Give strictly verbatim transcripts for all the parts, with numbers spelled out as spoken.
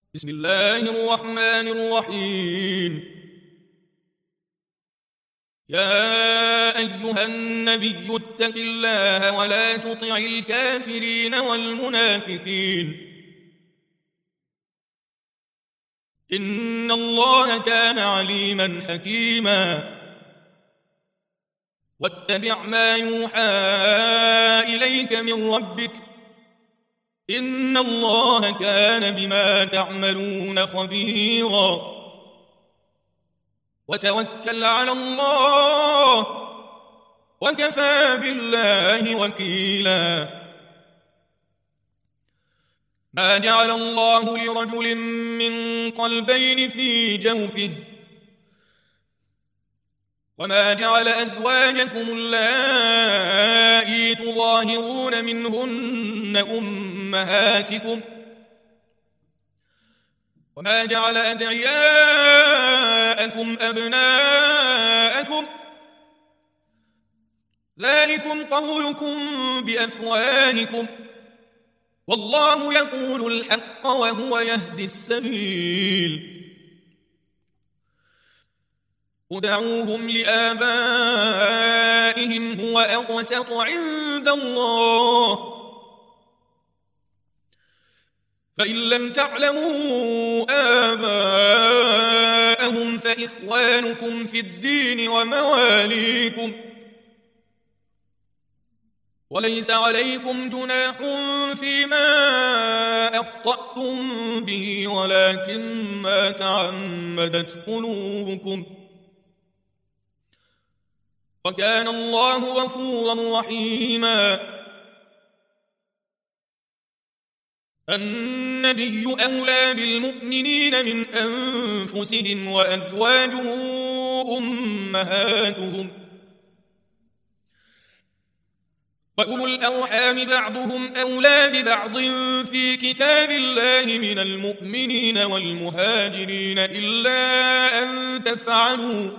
بسم الله الرحمن الرحيم. يا أيها النبي اتق الله ولا تطع الكافرين والمنافقين إن الله كان عليما حكيما. واتبع ما يوحى إليك من ربك إن الله كان بما تعملون خبيرا. وتوكل على الله وكفى بالله وكيلا. ما جعل الله لرجل من قلبين في جوفه وما جعل أزواجكم اللائي تظاهرون منهن أمهاتكم وما جعل أدعياءكم أبناءكم ذلكم قولكم بأفواهكم والله يقول الحق وهو يهدي السبيل. ادعوهم لآبائهم هو أقسط عند الله فإن لم تعلموا آباءهم فإخوانكم في الدين ومواليكم وليس عليكم جناح فيما أخطأتم به ولكن ما تعمدت قلوبكم وكان الله غفورا رحيما. النبي أولى بالمؤمنين من أنفسهم وأزواجه أمهاتهم وأولو الأرحام بعضهم أولى ببعض في كتاب الله من المؤمنين والمهاجرين إلا أن تفعلوا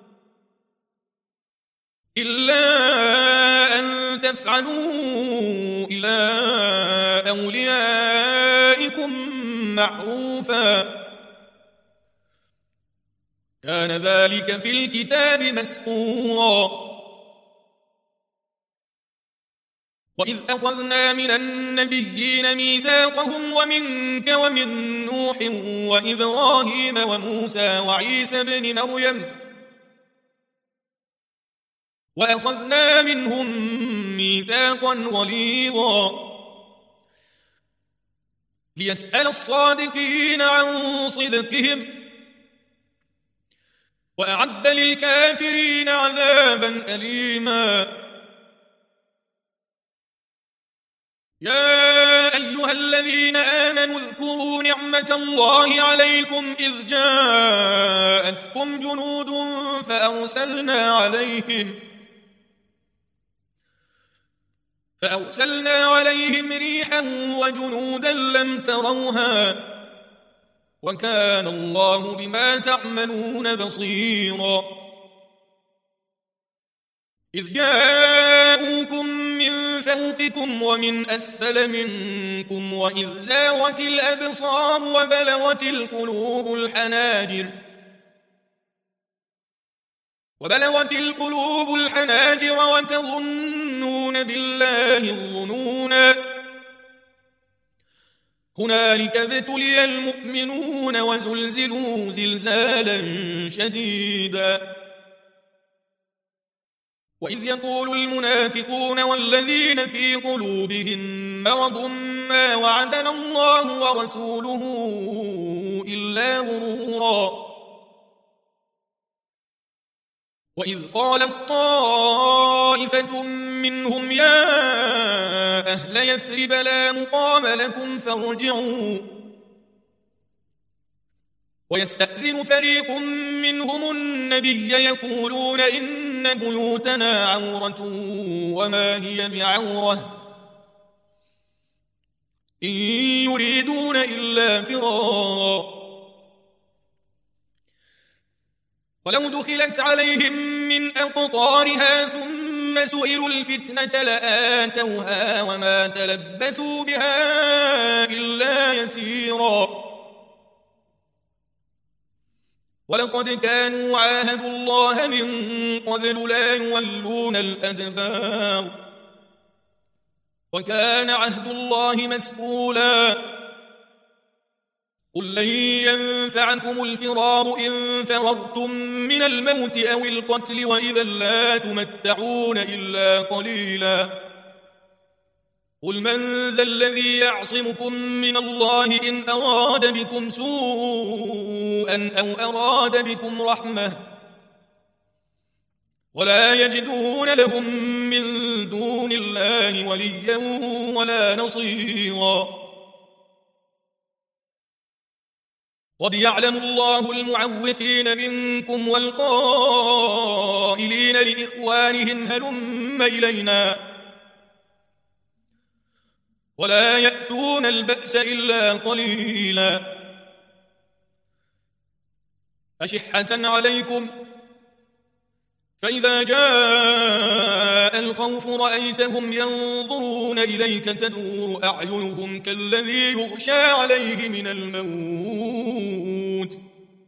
إلا أن تفعلوا إلى أوليائكم معروفا كان ذلك في الكتاب مسطورا. وإذ أخذنا من النبيين ميثاقهم ومنك ومن نوح وإبراهيم وموسى وعيسى بن مريم وأخذنا منهم ميثاقا غليظا ليسأل الصادقين عن صدقهم وأعد للكافرين عذابا أليما. يا أيها الذين آمنوا اذكروا نعمة الله عليكم إذ جاءتكم جنود فأرسلنا عليهم فأرسلنا عليهم ريحا وجنودا لم تروها وكان الله بما تعملون بصيرا. إذ جاءوكم من فوقكم ومن أسفل منكم وإذ زاغت الأبصار وبلغت القلوب الحناجر وبلغت القلوب الحناجر وتظنون بالله الظنونا هنالك ابتلي المؤمنون وزلزلوا زلزالا شديدا. وإذ يقول المنافقون والذين في قلوبهم مرض ما وعدنا الله ورسوله إلا غرورا. وإذ قالت طائفة منهم يا أهل يثرب لا مقام لكم فارجعوا ويستأذن فريق منهم النبي يقولون إن بيوتنا عورة وما هي بعورة إن يريدون إلا فرارا. ولو دخلت عليهم من أقطارها ثم سئلوا الفتنة لآتوها وما تلبثوا بها إلا يسيرا ولقد كانوا عاهدوا الله من قبل لا يولون الأدبار وكان عهد الله مسؤولا قل لن ينفعكم الفرار إن فررتم من الموت أو القتل وإذا لا تمتعون إلا قليلا قل من ذا الذي يعصمكم من الله إن أراد بكم سوءا أو أراد بكم رحمة ولا يجدون لهم من دون الله وليا ولا نصيرا قد يعلم الله المعوقين منكم والقائلين لإخوانهم هلم إلينا ولا يأتون البأس إلا قليلا أشحة عليكم فإذا جاء الخوف رأيتهم ينظرون إليك تدور أعينهم كالذي يغشى عليه من الموت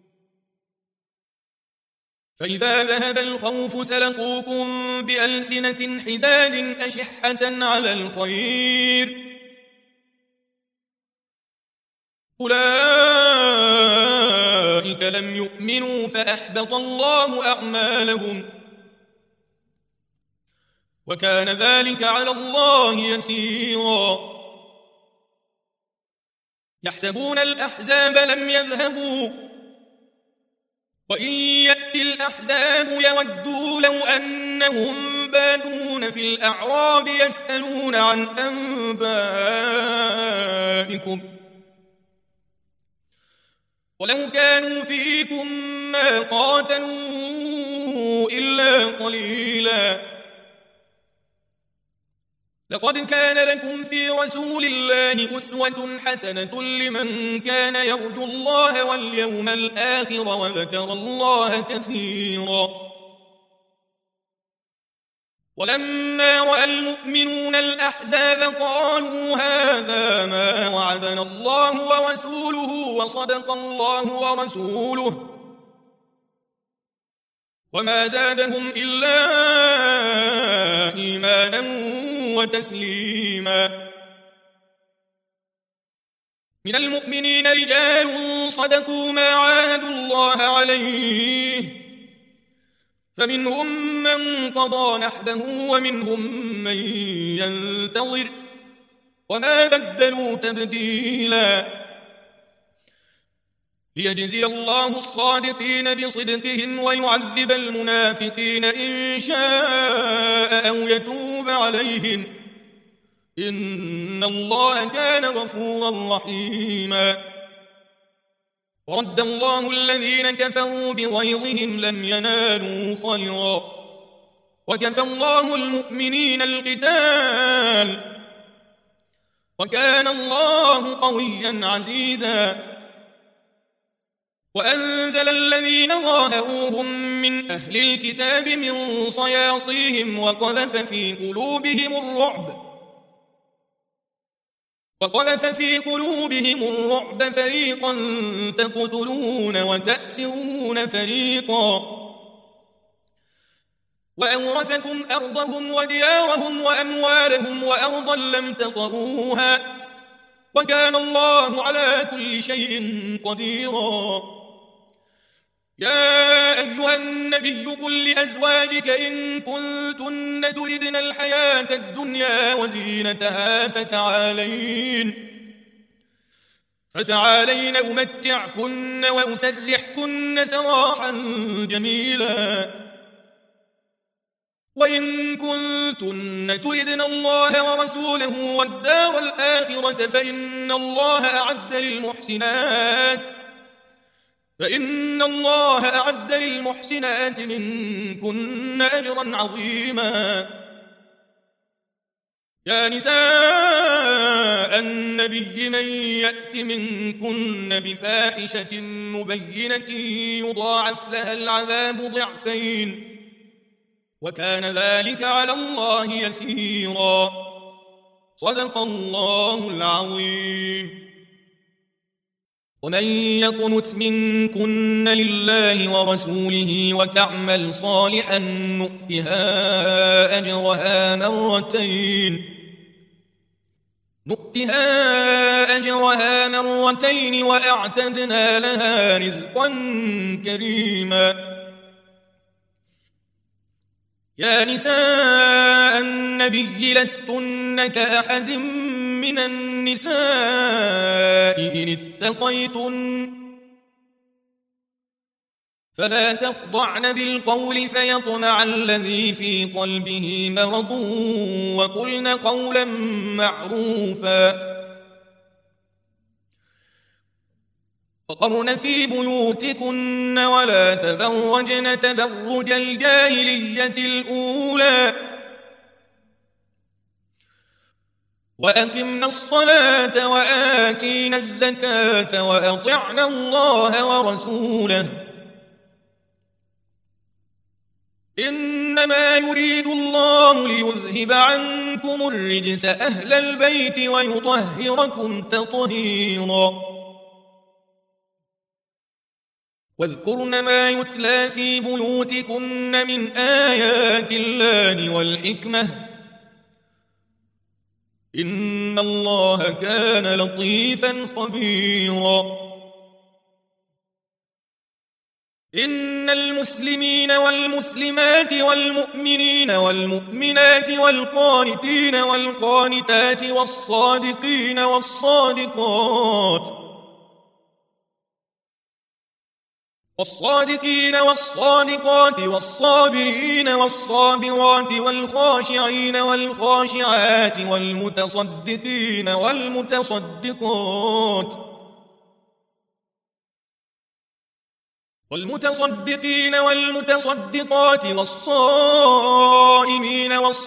فإذا ذهب الخوف سلقوكم بألسنة حداد أشحة على الخير أولئك لم يؤمنوا فأحبط الله أعمالهم وكان ذلك على الله يسيرا يحسبون الأحزاب لم يذهبوا وإن يأتي الأحزاب يودوا لو أنهم بادون في الأعراب يسألون عن أنبائكم ولو كانوا فيكم ما قاتلوا إلا قليلا لقد كان لكم في رسول الله أسوة حسنة لمن كان يرجو الله واليوم الآخر وذكر الله كثيرا ولما رأى المؤمنون الأحزاب قالوا هذا ما وعدنا الله ورسوله وصدق الله ورسوله وما زادهم إلا إيمانا وتسليما من المؤمنين رجال صدقوا ما عاهدوا الله عليه فمنهم من قضى نحبه ومنهم من ينتظر وما بدلوا تبديلا ليجزي الله الصادقين بصدقهم ويعذب المنافقين إن شاء أو يتوب عليهم إن الله كان غفورا رحيما ورد الله الذين كفروا بغيظهم لم ينالوا خيرا وكفى الله المؤمنين القتال وكان الله قويا عزيزا وأنزل الذين ظاهروهم من أهل الكتاب من صياصيهم وقذف في قلوبهم الرعب وقذف في قلوبهم الرعب فريقا تقتلون وتأسرون فريقا وأورثكم أرضهم وديارهم وأموالهم وأرضا لم تطئوها وكان الله على كل شيء قديرا يا أيها النبي قل لأزواجك إن كنتن تردن الحياة الدنيا وزينتها فتعالين فتعالين أمتعكن وأسرحكن سراحا جميلا وإن كنتن تردن الله ورسوله والدار الآخرة فإن الله أعد للمحسنات فإن الله أعد للمحسنات منكن أجرا عظيما يا نساء النبي من يأت منكن بفاحشة مبينة يضاعف لها العذاب ضعفين وكان ذلك على الله يسيرا صدق الله العظيم. ومن يقنت منكن لله ورسوله وتعمل صالحا نؤتها أجرها مرتين نؤتها أجرها مرتين وأعتدنا لها رزقا كريما. يا نساء النبي لستن كأحد من النساء إن اتقيتن فلا تخضعن بالقول فيطمع الذي في قلبه مرض وقلن قولا معروفا وقرن في بيوتكن ولا تبرجن تبرج الجاهلية الأولى وأقمنا الصلاة وآتينا الزكاة وأطعنا الله ورسوله إنما يريد الله ليذهب عنكم الرجس أهل البيت ويطهركم تطهيرا. واذكرن ما يتلى في بيوتكن من آيات الله والحكمة إن الله كان لطيفا خبيرا. إن المسلمين والمسلمات والمؤمنين والمؤمنات والقانتين والقانتات والصادقين والصادقات والصادقين والصادقات والصابرين والصابرات والخاشعين والخاشعات والمتصدقين والمتصدقات والمتصدقين والمتصدقات والصائمين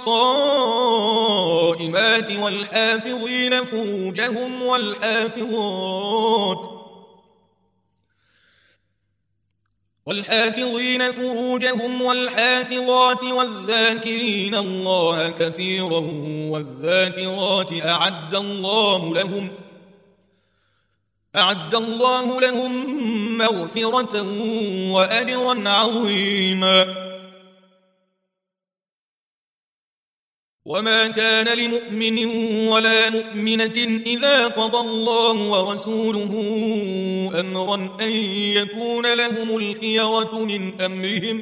والصائمات والحافظين فروجهم والحافظات والحافظين فروجهم والحافظات والذاكرين الله كثيرا والذاكرات أعد الله لهم أعد الله لهم مغفرة وأجرا عظيما. وما كان لمؤمن ولا مؤمنة إذا قضى الله ورسوله أمرا أن يكون لهم الخيرة من أمرهم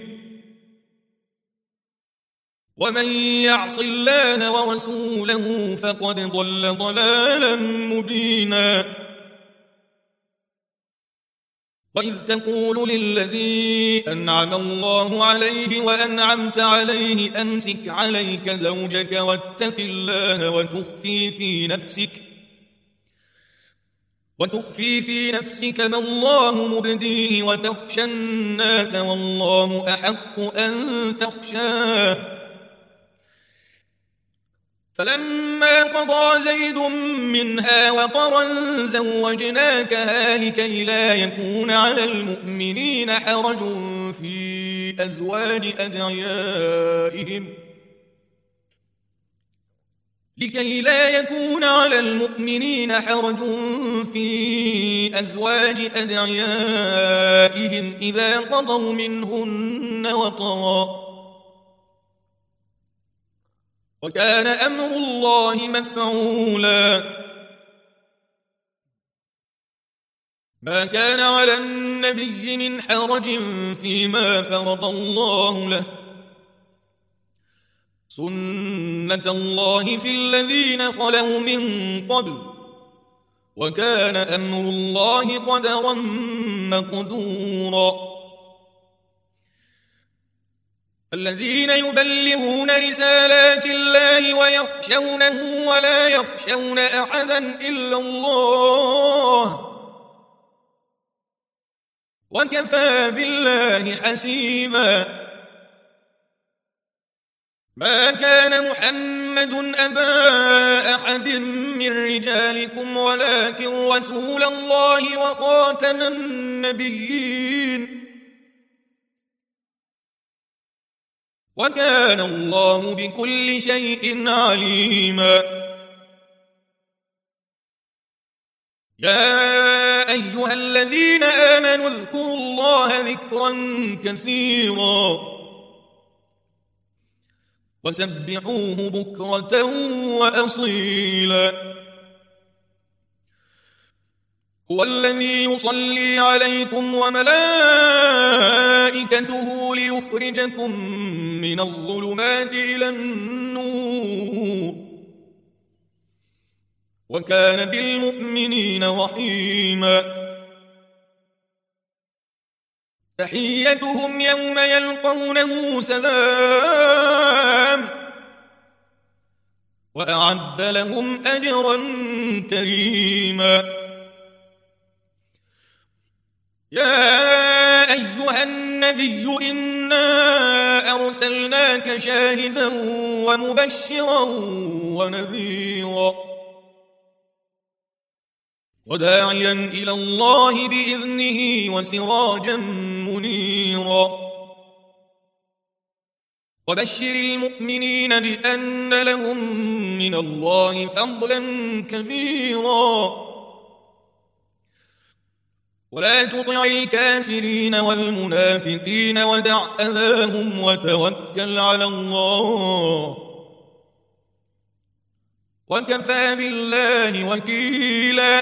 ومن يعص الله ورسوله فقد ضل ضلالا مبينا. وإذ تقول للذي أنعم الله عليه وأنعمت عليه أمسك عليك زوجك واتق الله وتخفي في نفسك وتخفي في نفسك ما الله مبديه وتخشى الناس والله أحق أن تخشاه فلما قضى زيد منها وطرا زوجناكها لكي لا يكون على المؤمنين حرج في أزواج أدعيائهم لكي لا يكون على المؤمنين حرج في أزواج أدعيائهم إذا قضوا منهن وطرا وكان أمر الله مفعولا. ما كان على النبي من حرج فيما فرض الله له سنة الله في الذين خلوا من قبل وكان أمر الله قدرا مقدورا. الذين يبلغون رسالات الله ويخشونه ولا يخشون أحدا إلا الله وكفى بالله حسيبا. ما كان محمد أبا أحد من رجالكم ولكن رسول الله وخاتم النبيين وكان الله بكل شيء عليما. يا أيها الذين آمنوا اذكروا الله ذكرا كثيرا وسبحوه بكرة وأصيلا هو الذي يصلي عليكم وملائكته ليخرجكم من الظلمات إلى النور وكان بالمؤمنين رحيما تحيتهم يوم يلقونه سلام وأعد لهم أجرا كريما يا أيها النبي إنا أرسلناك شاهدا ومبشرا ونذيرا وداعيا إلى الله بإذنه وسراجا منيرا وبشر المؤمنين بأن لهم من الله فضلا كبيرا ولا تطع الكافرين والمنافقين ودع أذاهم وتوكل على الله وكفى بالله وكيلا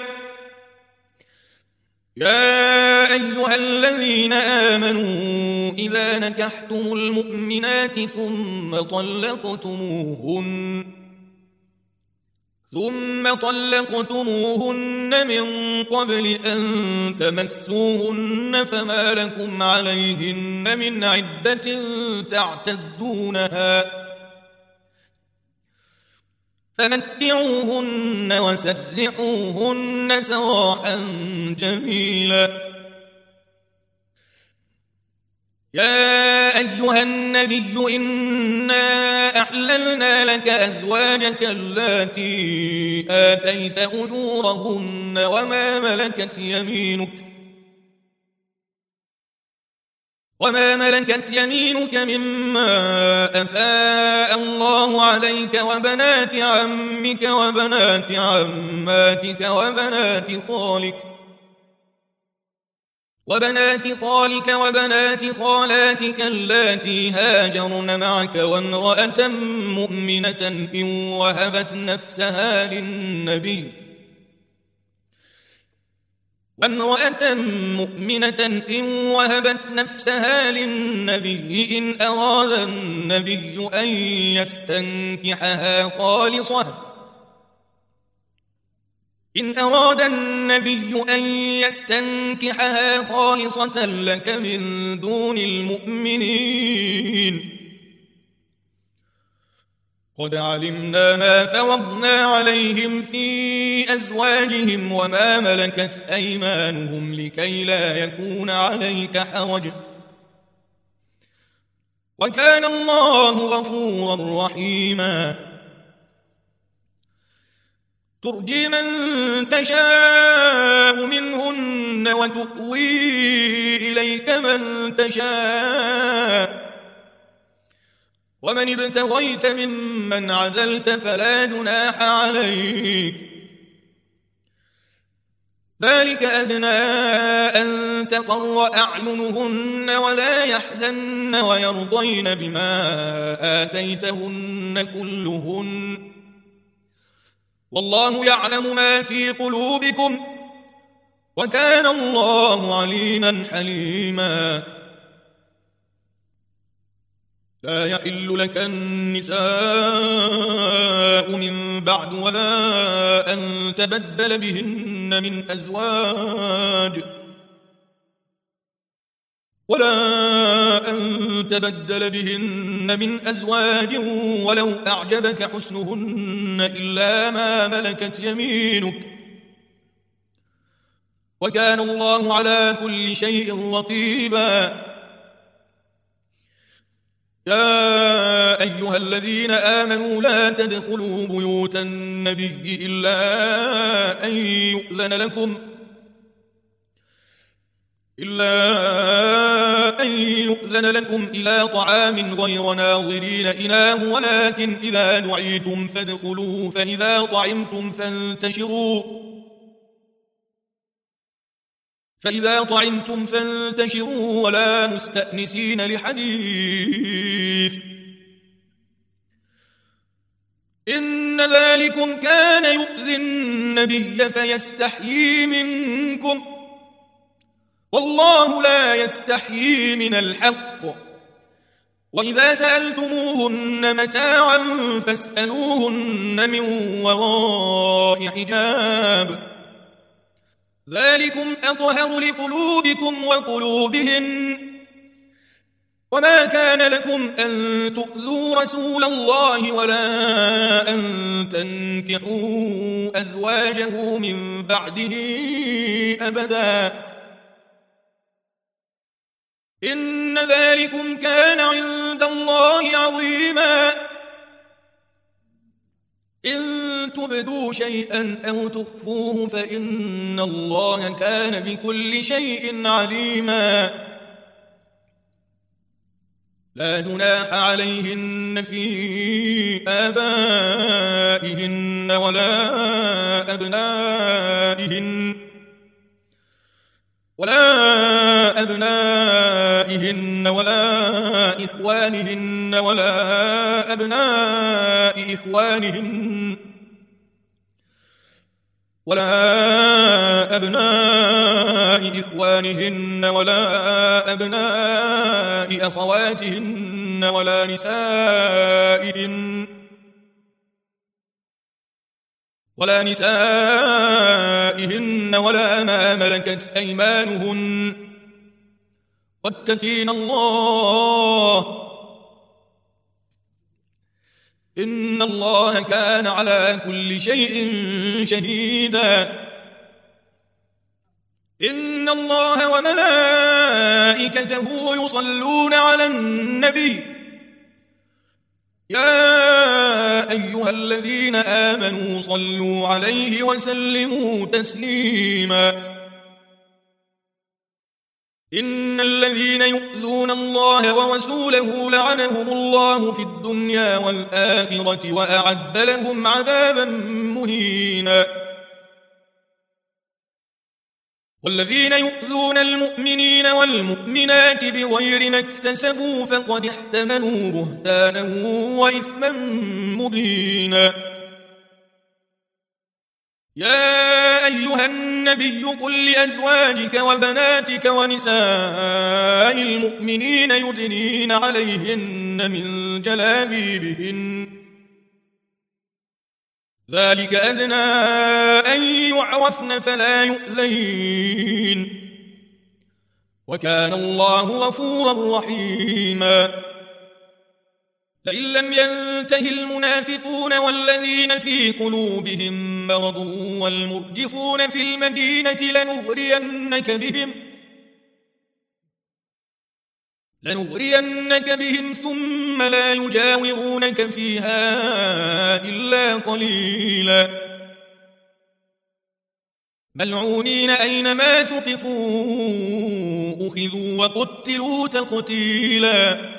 يا أيها الذين آمنوا إذا نكحتم المؤمنات ثم طلقتموهن ثم طلقتموهن من قبل أن تمسوهن فما لكم عليهن من عدة تعتدونها فمتعوهن وسرحوهن سراحا جميلا يا أيها النبي إنا أحللنا لك أزواجك اللاتي آتيت أجورهن وما ملكت يمينك وما ملكت يمينك مما أفاء الله عليك وبنات عمك وبنات عماتك وبنات خالك وبنات خالك وبنات خالاتك اللاتي هاجرن معك وامرأة مؤمنة إن وهبت نفسها للنبي وامرأة مؤمنة إن وهبت نفسها للنبي إن أراد النبي أن يستنكحها خالصة إن أراد النبي أن يستنكحها خالصة لك من دون المؤمنين قد علمنا ما فرضنا عليهم في أزواجهم وما ملكت أيمانهم لكي لا يكون عليك حرج وكان الله غفورا رحيما ترجي من تشاء منهن وتؤوي إليك من تشاء ومن ابتغيت ممن عزلت فلا جناح عليك ذلك أدنى أن تقر أعينهن ولا يحزن ويرضين بما آتيتهن كلهن والله يعلم ما في قلوبكم وكان الله عليما حليما لا يحل لك النساء من بعد ولا أن تبدل بهن من أزواج ولا أن تبدل بهن من أزواج ولو أعجبك حسنهن إلا ما ملكت يمينك وكان الله على كل شيء رقيبا يا أيها الذين آمنوا لا تدخلوا بيوت النبي إلا أن يؤذن لكم إلا أن يؤذن لكم إلى طعام غير ناظرين إناه ولكن إذا دعيتم فادخلوا فإذا طعمتم فانتشروا فإذا طعمتم فانتشروا ولا مستأنسين لحديث إن ذلكم كان يؤذي النبي فيستحيي منكم والله لا يستحيي من الحق وإذا سألتموهن متاعا فاسألوهن من وراء حجاب ذلكم أطهر لقلوبكم وقلوبهن وما كان لكم أن تؤذوا رسول الله ولا أن تنكحوا أزواجه من بعده أبدا إن ذلكم كان عند الله عظيما إن تبدوا شيئا أو تخفوه فإن الله كان بكل شيء عليما لا جناح عليهن في آبائهن ولا أبنائهن ولا أبنائهن ولا إخوانهن ولا أبناء إخوانهن ولا أبناء إخوانهن ولا أبناء أخواتهن ولا نسائهن ولا نسائهن ولا ما ملكت أيمانهن واتقين الله إن الله كان على كل شيء شهيدا إن الله وملائكته يصلون على النبي يا أيها الذين آمنوا صلوا عليه وسلموا تسليما إن الذين يؤذون الله ورسوله لعنهم الله في الدنيا والآخرة وأعد لهم عذابا مهينا والذين يؤذون المؤمنين والمؤمنات بغير ما اكتسبوا فقد احتملوا بهتانا وإثما مبينا يا أيها النبي قل لأزواجك وبناتك ونساء المؤمنين يدنين عليهن من جلابيبهن ذلك أدنى أن يعرفن فلا يؤذين وكان الله غفورا رحيما لئن لم ينته المنافقون والذين في قلوبهم مرض والمرجفون في المدينة لنغرينك بهم لنغرينك بهم ثم لا يجاورونك فيها إلا قليلا ملعونين أينما ثقفوا أخذوا وقتلوا تقتيلا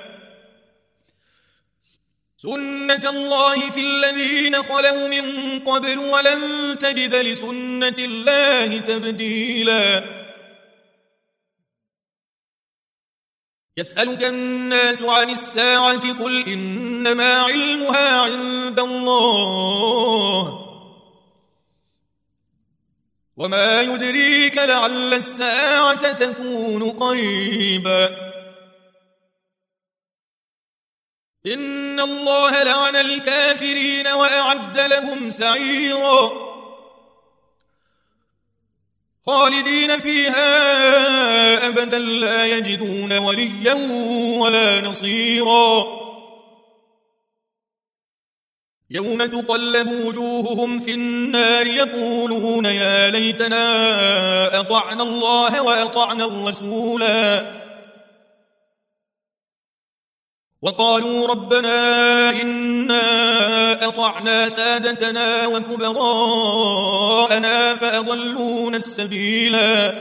سنة الله في الذين خلوا من قبل ولن تجد لسنة الله تبديلا يسألك الناس عن الساعة قل إنما علمها عند الله وما يدريك لعل الساعة تكون قريبا إن الله لعن الكافرين وأعد لهم سعيرا خالدين فيها أبدا لا يجدون وليا ولا نصيرا يوم تقلب وجوههم في النار يقولون يا ليتنا أطعنا الله وأطعنا الرسولا وقالوا ربنا إنا أطعنا سادتنا وكبراءنا فأضلونا السبيلا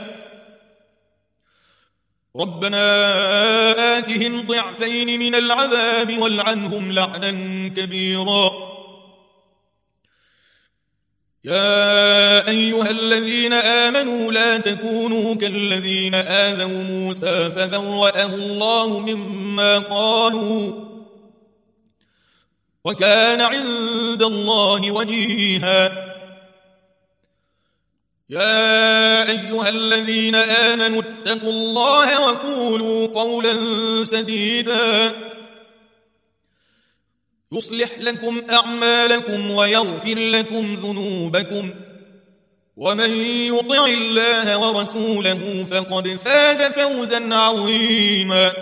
ربنا آتهم ضعفين من العذاب والعنهم لعنا كبيرا يا أيها الذين آمنوا لا تكونوا كالذين آذوا موسى فبرأه الله مما قالوا وكان عند الله وجيها يا أيها الذين آمنوا اتقوا الله وقولوا قولا سديدا يصلح لكم أعمالكم ويغفر لكم ذنوبكم ومن يطع الله ورسوله فقد فاز فوزا عظيما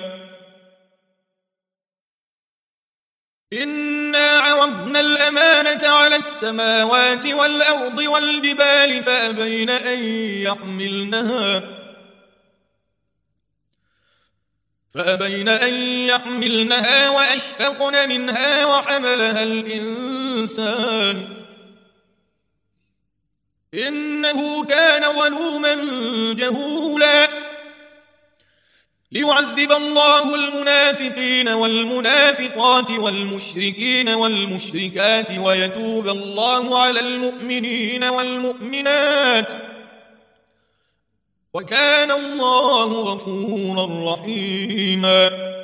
إنا عرضنا الأمانة على السماوات والأرض والجبال فأبين أن يحملنها فأبين أن يحملنها وأشفقن منها وحملها الإنسان إنه كان ظلوما جهولا ليعذب الله المنافقين والمنافقات والمشركين والمشركات ويتوب الله على المؤمنين والمؤمنات وكان الله غفورا رحيما